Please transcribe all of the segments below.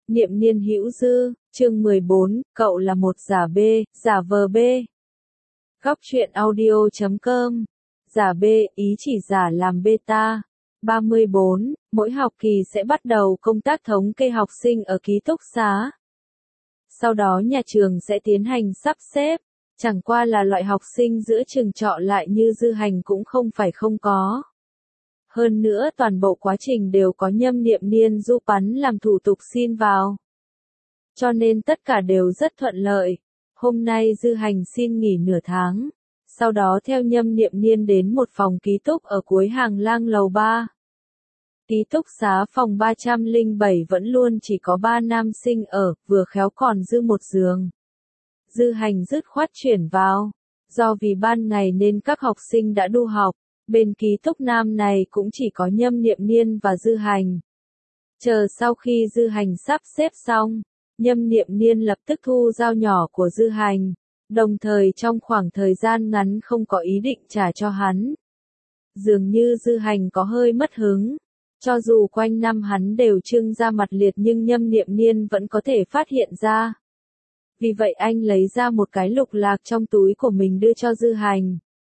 Niệm niên hữu dư, chương 14, cậu là một giả B, giả vờ B. Góc truyện audio.com. Giả B, ý chỉ giả làm beta. 34, mỗi học kỳ sẽ bắt đầu công tác thống kê học sinh ở ký túc xá. Sau đó nhà trường sẽ tiến hành sắp xếp, chẳng qua là loại học sinh giữa trường chọn lại như Dư Hành cũng không phải không có. Hơn nữa toàn bộ quá trình đều có Nhâm Niệm Niên giúp hắn làm thủ tục xin vào. Cho nên tất cả đều rất thuận lợi. Hôm nay Dư Hành xin nghỉ nửa tháng. Sau đó theo Nhâm Niệm Niên đến một phòng ký túc ở cuối hàng lang lầu 3. Ký túc xá phòng 307 vẫn luôn chỉ có 3 nam sinh ở, vừa khéo còn dư một giường. Dư Hành dứt khoát chuyển vào. Do vì ban ngày nên các học sinh đã đu học. Bên ký túc nam này cũng chỉ có Nhâm Niệm Niên và Dư Hành. Chờ sau khi Dư Hành sắp xếp xong, Nhâm Niệm Niên lập tức thu dao nhỏ của Dư Hành, đồng thời trong khoảng thời gian ngắn không có ý định trả cho hắn. Dường như Dư Hành có hơi mất hứng, cho dù quanh năm hắn đều trưng ra mặt liệt nhưng Nhâm Niệm Niên vẫn có thể phát hiện ra. Vì vậy anh lấy ra một cái lục lạc trong túi của mình đưa cho Dư Hành.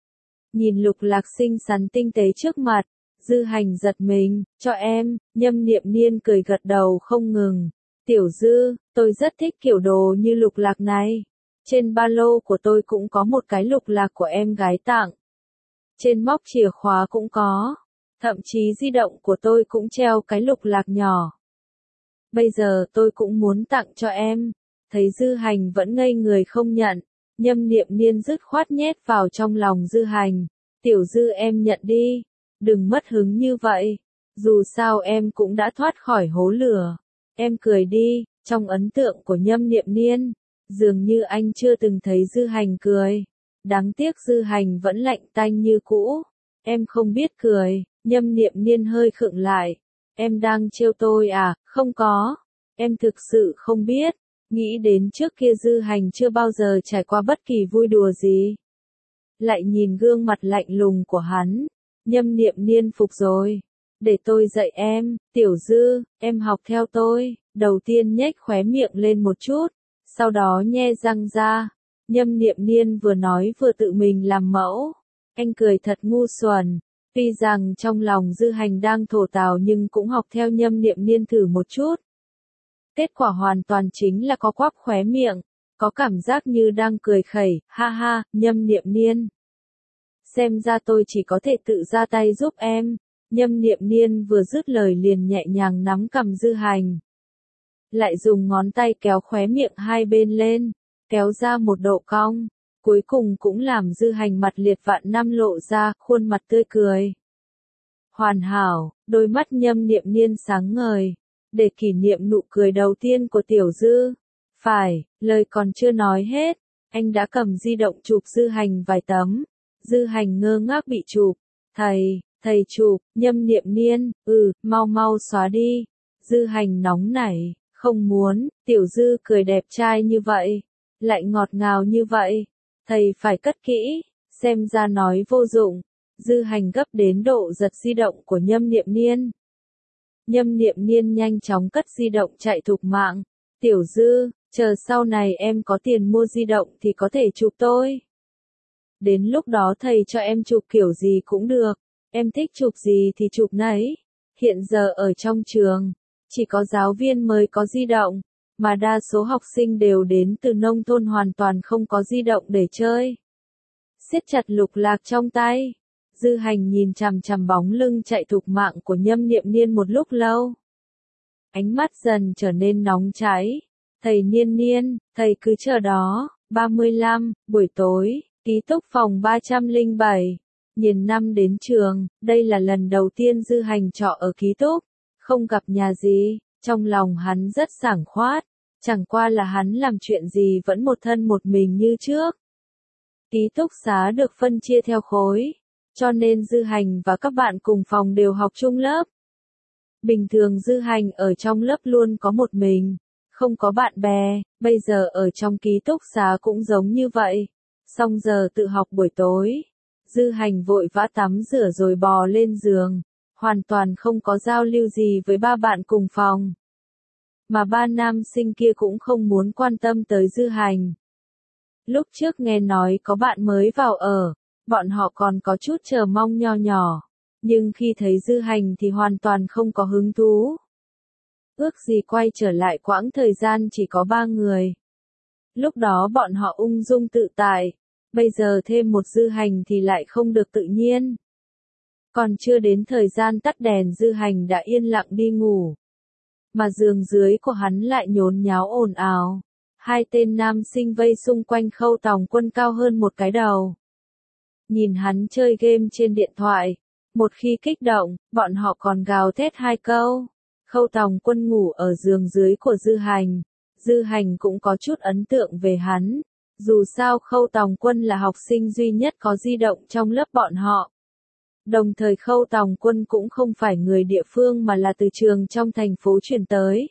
Nhìn lục lạc xinh xắn tinh tế trước mặt, Dư Hành giật mình, cho em, Nhâm Niệm Niên cười gật đầu không ngừng. Tiểu Dư, tôi rất thích kiểu đồ như lục lạc này. Trên ba lô của tôi cũng có một cái lục lạc của em gái tặng. Trên móc chìa khóa cũng có. Thậm chí di động của tôi cũng treo cái lục lạc nhỏ. Bây giờ tôi cũng muốn tặng cho em. Thấy Dư Hành vẫn ngây người không nhận. Nhâm Niệm Niên dứt khoát nhét vào trong lòng Dư Hành. Tiểu Dư em nhận đi. Đừng mất hứng như vậy. Dù sao em cũng đã thoát khỏi hố lửa. Em cười đi. Trong ấn tượng của Nhâm Niệm Niên, dường như anh chưa từng thấy Dư Hành cười. Đáng tiếc Dư Hành vẫn lạnh tanh như cũ. Em không biết cười. Nhâm Niệm Niên hơi khựng lại. Em đang trêu tôi à? Không có. Em thực sự không biết. Nghĩ đến trước kia Dư Hành chưa bao giờ trải qua bất kỳ vui đùa gì. Lại nhìn gương mặt lạnh lùng của hắn. Nhâm Niệm Niên phục rồi. Để tôi dạy em, Tiểu Dư, em học theo tôi. Đầu tiên nhếch khóe miệng lên một chút. Sau đó nhe răng ra. Nhâm Niệm Niên vừa nói vừa tự mình làm mẫu. Anh cười thật ngu xuẩn. Tuy rằng trong lòng Dư Hành đang thổ tào nhưng cũng học theo Nhâm Niệm Niên thử một chút. Kết quả hoàn toàn chính là có quắp khóe miệng, có cảm giác như đang cười khẩy, ha ha, Nhâm Niệm Niên. Xem ra tôi chỉ có thể tự ra tay giúp em. Nhâm Niệm Niên vừa dứt lời liền nhẹ nhàng nắm cằm Dư Hành. Lại dùng ngón tay kéo khóe miệng hai bên lên, kéo ra một độ cong. Cuối cùng cũng làm Dư Hành mặt liệt vạn năm lộ ra, khuôn mặt tươi cười. Hoàn hảo, đôi mắt Nhâm Niệm Niên sáng ngời. Để kỷ niệm nụ cười đầu tiên của Tiểu Dư. Phải, lời còn chưa nói hết, anh đã cầm di động chụp Dư Hành vài tấm. Dư Hành ngơ ngác bị chụp. Thầy chụp, Nhâm Niệm Niên, mau mau xóa đi. Dư Hành nóng nảy, không muốn, Tiểu Dư cười đẹp trai như vậy, lại ngọt ngào như vậy. Thầy phải cất kỹ, xem ra nói vô dụng. Dư Hành gấp đến độ giật di động của Nhâm Niệm Niên. Nhâm Niệm Niên nhanh chóng cất di động chạy thục mạng. Tiểu Dư, chờ sau này em có tiền mua di động thì có thể chụp tôi. Đến lúc đó thầy cho em chụp kiểu gì cũng được. Em thích chụp gì thì chụp nấy. Hiện giờ ở trong trường, chỉ có giáo viên mới có di động, mà đa số học sinh đều đến từ nông thôn hoàn toàn không có di động để chơi. Siết chặt lục lạc trong tay. Dư Hành nhìn chằm chằm bóng lưng chạy thục mạng của Nhâm Niệm Niên một lúc lâu. Ánh mắt dần trở nên nóng cháy. Thầy Niên Niên, thầy cứ chờ đó. 35, buổi tối, ký túc phòng 307. Nhìn năm đến trường, đây là lần đầu tiên Dư Hành trọ ở ký túc. Không gặp nhà gì, trong lòng hắn rất sảng khoát. Chẳng qua là hắn làm chuyện gì vẫn một thân một mình như trước. Ký túc xá được phân chia theo khối. Cho nên Dư Hành và các bạn cùng phòng đều học chung lớp. Bình thường Dư Hành ở trong lớp luôn có một mình, không có bạn bè, bây giờ ở trong ký túc xá cũng giống như vậy. Xong giờ tự học buổi tối, Dư Hành vội vã tắm rửa rồi bò lên giường, hoàn toàn không có giao lưu gì với ba bạn cùng phòng. mà ba nam sinh kia cũng không muốn quan tâm tới Dư Hành. Lúc trước nghe nói có bạn mới vào ở, bọn họ còn có chút chờ mong nho nhỏ, nhưng khi thấy Dư Hành thì hoàn toàn không có hứng thú. Ước gì quay trở lại quãng thời gian chỉ có 3 người. Lúc đó bọn họ ung dung tự tại, bây giờ thêm một Dư Hành thì lại không được tự nhiên. Còn chưa đến thời gian tắt đèn Dư Hành đã yên lặng đi ngủ. Mà giường dưới của hắn lại nhốn nháo ồn ào. Hai tên nam sinh vây xung quanh Khâu Tòng Quân cao hơn một cái đầu. Nhìn hắn chơi game trên điện thoại, một khi kích động, bọn họ còn gào thét 2 câu. Khâu Tòng Quân ngủ ở giường dưới của Dư Hành. Dư Hành cũng có chút ấn tượng về hắn. Dù sao Khâu Tòng Quân là học sinh duy nhất có di động trong lớp bọn họ. Đồng thời Khâu Tòng Quân cũng không phải người địa phương mà là từ trường trong thành phố chuyển tới.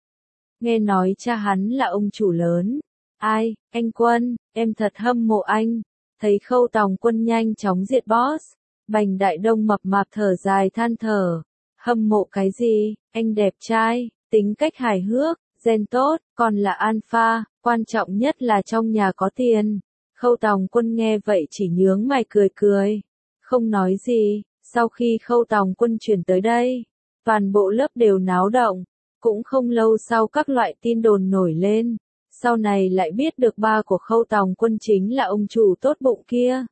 Nghe nói cha hắn là ông chủ lớn. Ai, anh Quân, em thật hâm mộ anh. Thấy Khâu Tòng Quân nhanh chóng diệt boss. Bành Đại Đông mập mạp thở dài than thở. Hâm mộ cái gì, anh đẹp trai, tính cách hài hước, gen tốt, còn là alpha, quan trọng nhất là trong nhà có tiền. Khâu Tòng Quân nghe vậy chỉ nhướng mày cười cười. Không nói gì, sau khi Khâu Tòng Quân chuyển tới đây, toàn bộ lớp đều náo động. Cũng không lâu sau các loại tin đồn nổi lên, sau này lại biết được ba của Khâu Tòng Quân chính là ông chủ tốt bụng kia.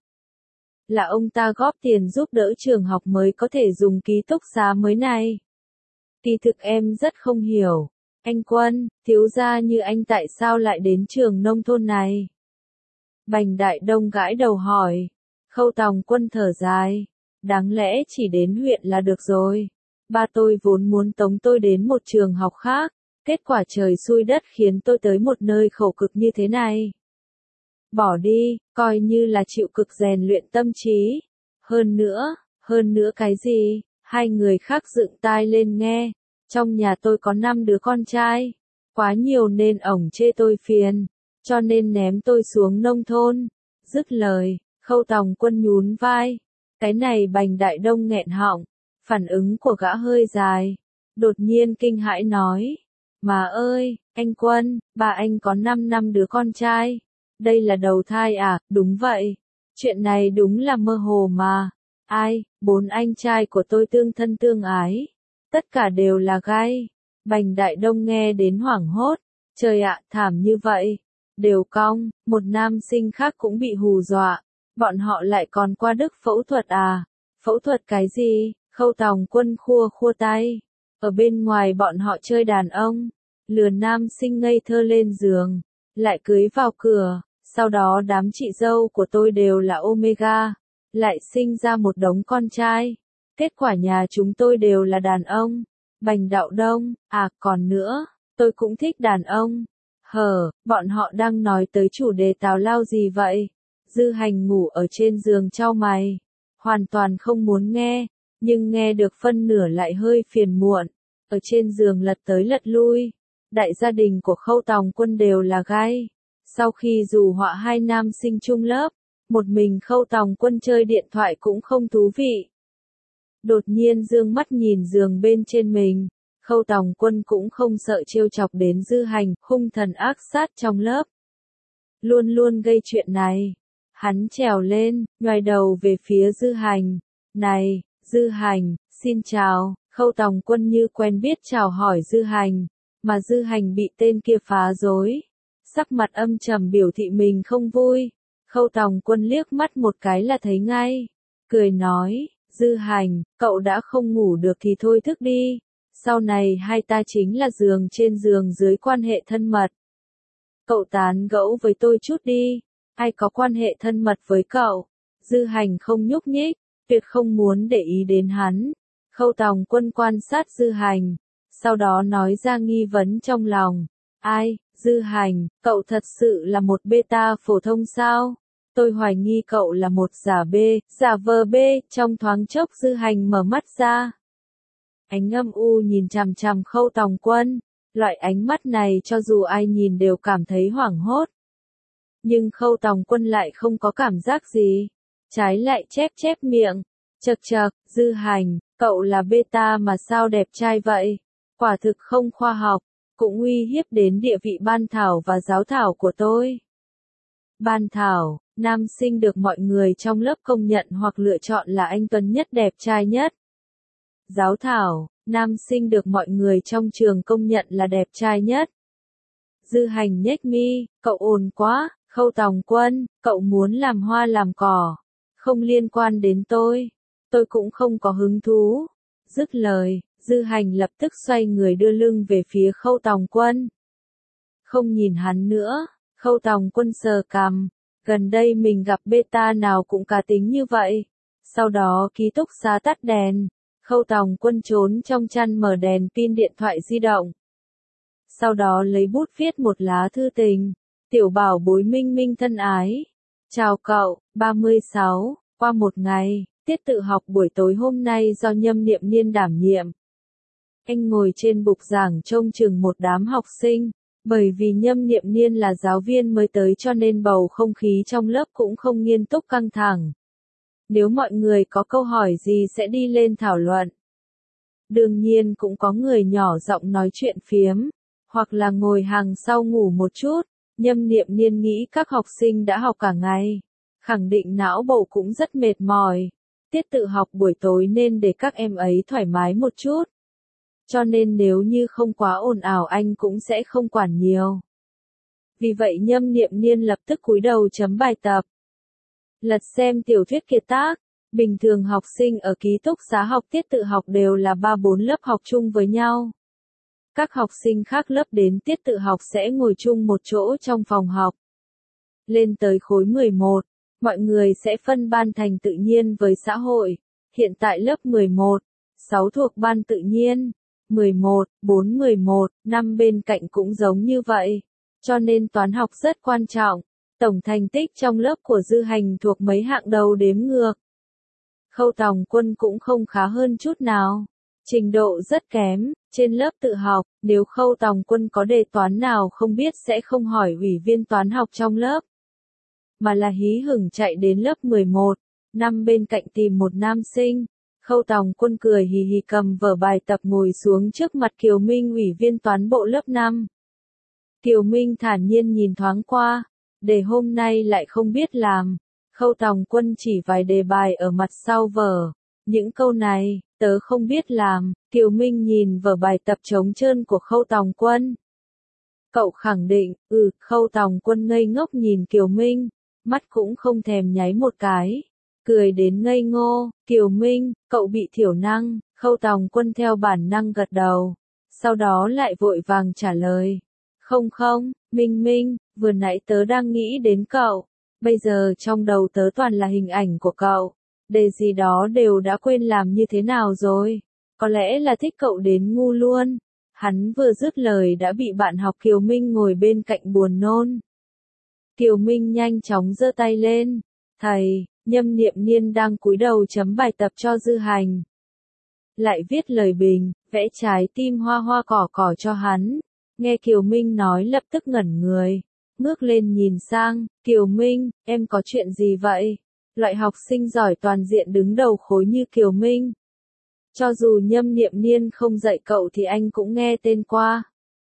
Là ông ta góp tiền giúp đỡ trường học mới có thể dùng ký túc xá mới này. Kỳ thực em rất không hiểu, anh Quân, thiếu gia như anh tại sao lại đến trường nông thôn này? Bành Đại Đông gãi đầu hỏi. Khâu Tòng Quân thở dài, đáng lẽ chỉ đến huyện là được rồi. Ba tôi vốn muốn tống tôi đến một trường học khác, kết quả trời xui đất khiến tôi tới một nơi khổ cực như thế này. Bỏ đi, coi như là chịu cực rèn luyện tâm trí. Hơn nữa cái gì? Hai người khác dựng tai lên nghe. Trong nhà tôi có 5 đứa con trai, quá nhiều nên ổng chê tôi phiền, cho nên ném tôi xuống nông thôn. Dứt lời, Khâu Tòng Quân nhún vai. Cái này Bành Đại Đông nghẹn họng. Phản ứng của gã hơi dài. Đột nhiên kinh hãi nói. Mà ơi, anh Quân, ba anh có 5 đứa con trai. Đây là đầu thai à? Đúng vậy. Chuyện này đúng là mơ hồ mà. Ai, 4 anh trai của tôi tương thân tương ái. Tất cả đều là gai. Bành Đại Đông nghe đến hoảng hốt. Trời ạ, thảm như vậy. Đều cong, một nam sinh khác cũng bị hù dọa. Bọn họ lại còn qua Đức phẫu thuật à? Phẫu thuật cái gì? Khâu Tòng Quân khua tay. Ở bên ngoài bọn họ chơi đàn ông. Lừa nam sinh ngây thơ lên giường. Lại cưới vào cửa. Sau đó đám chị dâu của tôi đều là Omega. Lại sinh ra một đống con trai. Kết quả nhà chúng tôi đều là đàn ông. Bành Đạo Đông, à còn nữa, tôi cũng thích đàn ông. Bọn họ đang nói tới chủ đề tào lao gì vậy? Dư Hành ngủ ở trên giường chau mày. Hoàn toàn không muốn nghe, nhưng nghe được phân nửa lại hơi phiền muộn. Ở trên giường lật tới lật lui. Đại gia đình của Khâu Tòng Quân đều là gai. Sau khi dù họa 2 nam sinh chung lớp, một mình Khâu Tòng Quân chơi điện thoại cũng không thú vị. Đột nhiên dương mắt nhìn giường bên trên mình. Khâu Tòng Quân cũng không sợ trêu chọc đến Dư Hành, hung thần ác sát trong lớp. Luôn luôn gây chuyện này. Hắn trèo lên, nhoài đầu về phía Dư Hành. Này, Dư Hành, xin chào. Khâu Tòng Quân như quen biết chào hỏi Dư Hành. Mà Dư Hành bị tên kia phá rối. Sắc mặt âm trầm biểu thị mình không vui. Khâu Tòng Quân liếc mắt một cái là thấy ngay. Cười nói, Dư Hành, cậu đã không ngủ được thì thôi thức đi. Sau này hai ta chính là giường trên giường dưới quan hệ thân mật. Cậu tán gẫu với tôi chút đi. Ai có quan hệ thân mật với cậu? Dư Hành không nhúc nhích, tuyệt không muốn để ý đến hắn. Khâu Tòng Quân quan sát Dư Hành, sau đó nói ra nghi vấn trong lòng. Ai, Dư Hành, cậu thật sự là một beta phổ thông sao? Tôi hoài nghi cậu là một giả B, giả vờ B. Trong thoáng chốc Dư Hành mở mắt ra. Ánh âm u nhìn chằm chằm Khâu Tòng Quân. Loại ánh mắt này cho dù ai nhìn đều cảm thấy hoảng hốt. Nhưng Khâu Tòng Quân lại không có cảm giác gì. Trái lại chép miệng. Chậc chậc, Dư Hành, cậu là beta mà sao đẹp trai vậy? Quả thực không khoa học. cũng uy hiếp đến địa vị ban thảo và giáo thảo của tôi. Ban thảo, nam sinh được mọi người trong lớp công nhận hoặc lựa chọn là anh tuấn nhất đẹp trai nhất. Giáo thảo, nam sinh được mọi người trong trường công nhận là đẹp trai nhất. Dư Hành nhếch mi, cậu ồn quá, Khâu Tòng Quân, cậu muốn làm hoa làm cỏ. Không liên quan đến tôi cũng không có hứng thú. Dứt lời, Dư Hành lập tức xoay người đưa lưng về phía Khâu Tòng Quân. Không nhìn hắn nữa, Khâu Tòng Quân sờ cằm, gần đây mình gặp beta nào cũng cá tính như vậy. Sau đó ký túc xá tắt đèn, Khâu Tòng Quân trốn trong chăn mở đèn pin điện thoại di động. Sau đó lấy bút viết một lá thư tình. Tiểu bảo bối Minh Minh thân ái. Chào cậu, 36, qua một ngày, tiết tự học buổi tối hôm nay do Nhâm Niệm Niên đảm nhiệm. Anh ngồi trên bục giảng trông chừng một đám học sinh, bởi vì Nhâm Niệm Niên là giáo viên mới tới cho nên bầu không khí trong lớp cũng không nghiêm túc căng thẳng. Nếu mọi người có câu hỏi gì sẽ đi lên thảo luận. Đương nhiên cũng có người nhỏ giọng nói chuyện phiếm, hoặc là ngồi hàng sau ngủ một chút. Nhâm Niệm Niên nghĩ các học sinh đã học cả ngày, khẳng định não bộ cũng rất mệt mỏi. Tiết tự học buổi tối nên để các em ấy thoải mái một chút. Cho nên nếu như không quá ồn ào anh cũng sẽ không quản nhiều. Vì vậy Nhâm Niệm Niên lập tức cúi đầu chấm bài tập. Lật xem tiểu thuyết kiệt tác. Bình thường học sinh ở ký túc xá học tiết tự học đều là 3-4 lớp học chung với nhau. Các học sinh khác lớp đến tiết tự học sẽ ngồi chung một chỗ trong phòng học. Lên tới khối 11, mọi người sẽ phân ban thành tự nhiên với xã hội. Hiện tại lớp 11, 6 thuộc ban tự nhiên, 11, 4, 11, 5 bên cạnh cũng giống như vậy. Cho nên toán học rất quan trọng. Tổng thành tích trong lớp của Dư Hành thuộc mấy hạng đầu đếm ngược. Khâu Tòng Quân cũng không khá hơn chút nào. Trình độ rất kém, trên lớp tự học, nếu Khâu Tòng Quân có đề toán nào không biết sẽ không hỏi ủy viên toán học trong lớp, mà là hí hửng chạy đến lớp 11, năm bên cạnh tìm một nam sinh. Khâu Tòng Quân cười hì hì cầm vở bài tập ngồi xuống trước mặt Kiều Minh ủy viên toán bộ lớp 5. Kiều Minh thản nhiên nhìn thoáng qua, đề hôm nay lại không biết làm. Khâu Tòng Quân chỉ vài đề bài ở mặt sau vở. Những câu này, tớ không biết làm. Kiều Minh nhìn vở bài tập trống trơn của Khâu Tòng Quân. Cậu khẳng định, Khâu Tòng Quân ngây ngốc nhìn Kiều Minh, mắt cũng không thèm nháy một cái. Cười đến ngây ngô, Kiều Minh, cậu bị thiểu năng. Khâu Tòng Quân theo bản năng gật đầu. Sau đó lại vội vàng trả lời. Không, Minh Minh, vừa nãy tớ đang nghĩ đến cậu. Bây giờ trong đầu tớ toàn là hình ảnh của cậu. Đề gì đó đều đã quên làm như thế nào rồi. Có lẽ là thích cậu đến ngu luôn. Hắn vừa dứt lời đã bị bạn học Kiều Minh ngồi bên cạnh buồn nôn. Kiều Minh nhanh chóng giơ tay lên. Thầy, Nhâm Niệm Niên đang cúi đầu chấm bài tập cho Dư Hành. Lại viết lời bình, vẽ trái tim hoa hoa cỏ cỏ cho hắn. Nghe Kiều Minh nói lập tức ngẩn người. Ngước lên nhìn sang, Kiều Minh, em có chuyện gì vậy? Loại học sinh giỏi toàn diện đứng đầu khối như Kiều Minh. Cho dù Nhâm Niệm Niên không dạy cậu thì anh cũng nghe tên qua.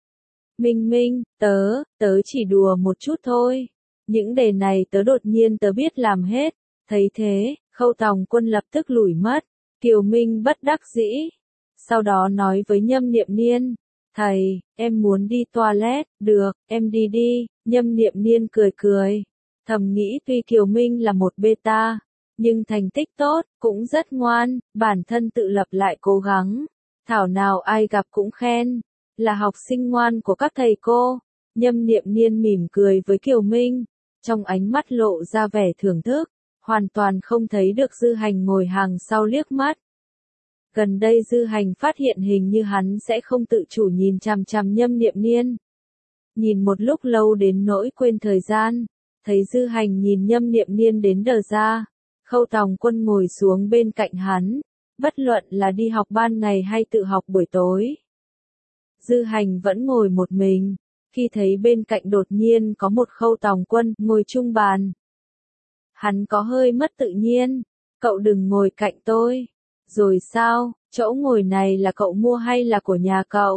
Minh, tớ chỉ đùa một chút thôi. Những đề này tớ đột nhiên tớ biết làm hết. Thấy thế, Khâu Tòng Quân lập tức lủi mất. Kiều Minh bất đắc dĩ. Sau đó nói với Nhâm Niệm Niên. Thầy, em muốn đi toilet, được, em đi đi. Nhâm Niệm Niên cười. Thầm nghĩ tuy Kiều Minh là một beta, nhưng thành tích tốt, cũng rất ngoan, bản thân tự lập lại cố gắng. Thảo nào ai gặp cũng khen, là học sinh ngoan của các thầy cô. Nhâm Niệm Niên mỉm cười với Kiều Minh, trong ánh mắt lộ ra vẻ thưởng thức, hoàn toàn không thấy được Dư Hành ngồi hàng sau liếc mắt. Gần đây Dư Hành phát hiện hình như hắn sẽ không tự chủ nhìn chằm chằm Nhâm Niệm Niên. Nhìn một lúc lâu đến nỗi quên thời gian, thấy Dư Hành nhìn Nhâm Niệm Niên đến đờ ra. Khâu Tòng Quân ngồi xuống bên cạnh hắn, bất luận là đi học ban ngày hay tự học buổi tối. Dư Hành vẫn ngồi một mình, khi thấy bên cạnh đột nhiên có một Khâu Tòng Quân ngồi chung bàn. Hắn có hơi mất tự nhiên, cậu đừng ngồi cạnh tôi. Rồi sao, chỗ ngồi này là cậu mua hay là của nhà cậu?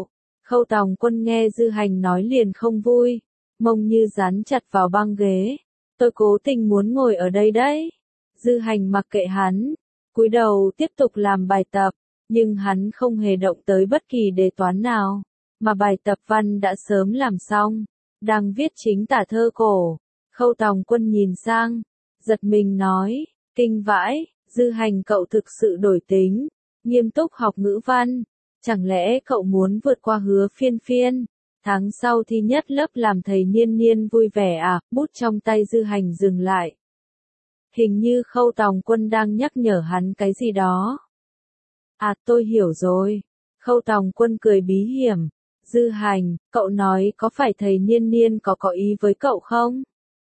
Khâu Tòng Quân nghe Dư Hành nói liền không vui, mông như dán chặt vào băng ghế. Tôi cố tình muốn ngồi ở đây đấy. Dư Hành mặc kệ hắn, cúi đầu tiếp tục làm bài tập, nhưng hắn không hề động tới bất kỳ đề toán nào, mà bài tập văn đã sớm làm xong, đang viết chính tả thơ cổ. Khâu Tòng Quân nhìn sang, giật mình nói, kinh vãi, Dư Hành cậu thực sự đổi tính, nghiêm túc học ngữ văn, chẳng lẽ cậu muốn vượt qua Hứa Phiên Phiên, tháng sau thi nhất lớp làm thầy Niên Niên vui vẻ à? Bút trong tay Dư Hành dừng lại. Hình như Khâu Tòng Quân đang nhắc nhở hắn cái gì đó. À, tôi hiểu rồi. Khâu Tòng Quân cười bí hiểm. Dư Hành, cậu nói có phải thầy Niên Niên có ý với cậu không?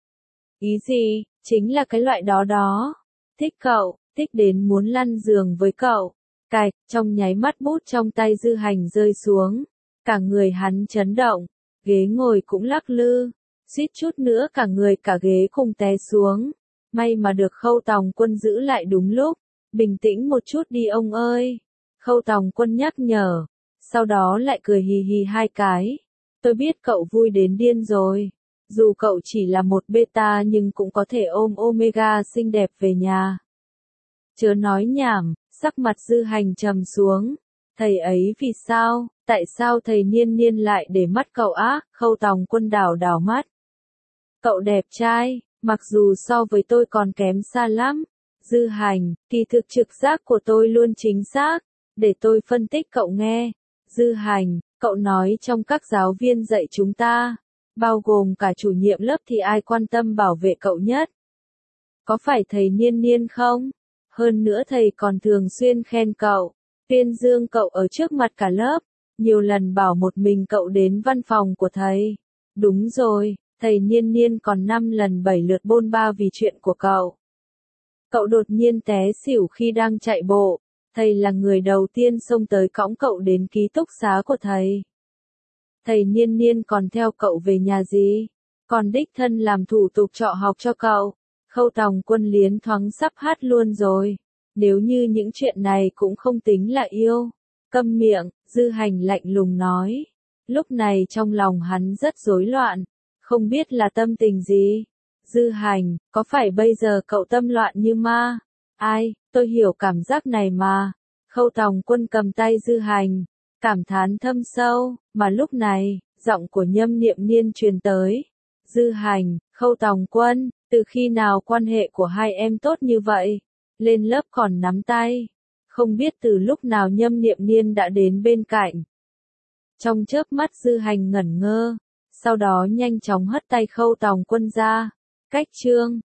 Ý gì? Chính là cái loại đó đó. Thích cậu, thích đến muốn lăn giường với cậu. Cạch, trong nháy mắt bút trong tay Dư Hành rơi xuống. Cả người hắn chấn động, ghế ngồi cũng lắc lư. Suýt chút nữa cả người cả ghế cùng té xuống. May mà được Khâu Tòng Quân giữ lại đúng lúc. Bình tĩnh một chút đi ông ơi. Khâu Tòng Quân nhắc nhở. Sau đó lại cười hì hì hai cái. Tôi biết cậu vui đến điên rồi. Dù cậu chỉ là một beta nhưng cũng có thể ôm omega xinh đẹp về nhà. Chớ nói nhảm, sắc mặt Dư Hành trầm xuống. Thầy ấy vì sao, tại sao thầy Niên Niên lại để mắt cậu á? Khâu Tòng Quân đảo đảo mắt. Cậu đẹp trai, mặc dù so với tôi còn kém xa lắm. Dư Hành, kỳ thực trực giác của tôi luôn chính xác. Để tôi phân tích cậu nghe. Dư Hành, cậu nói trong các giáo viên dạy chúng ta, bao gồm cả chủ nhiệm lớp thì ai quan tâm bảo vệ cậu nhất? Có phải thầy Niên Niên không? Hơn nữa thầy còn thường xuyên khen cậu, tuyên dương cậu ở trước mặt cả lớp, nhiều lần bảo một mình cậu đến văn phòng của thầy. Đúng rồi, thầy Niên Niên còn 5 lần 7 lượt bôn ba vì chuyện của cậu. Cậu đột nhiên té xỉu khi đang chạy bộ, thầy là người đầu tiên xông tới cõng cậu đến ký túc xá của thầy. Thầy Niên Niên còn theo cậu về nhà gì? Còn đích thân làm thủ tục trọ học cho cậu. Khâu Tòng Quân liến thoáng sắp hát luôn rồi. Nếu như những chuyện này cũng không tính là yêu. Câm miệng, Dư Hành lạnh lùng nói. Lúc này trong lòng hắn rất rối loạn. Không biết là tâm tình gì. Dư Hành, có phải bây giờ cậu tâm loạn như ma? Ai, tôi hiểu cảm giác này mà. Khâu Tòng Quân cầm tay Dư Hành. Cảm thán thâm sâu, mà lúc này, giọng của Nhâm Niệm Niên truyền tới. Dư Hành, Khâu Tòng Quân, từ khi nào quan hệ của hai em tốt như vậy? Lên lớp còn nắm tay. Không biết từ lúc nào Nhâm Niệm Niên đã đến bên cạnh. Trong chớp mắt Dư Hành ngẩn ngơ, sau đó nhanh chóng hất tay Khâu Tòng Quân ra. Cách chương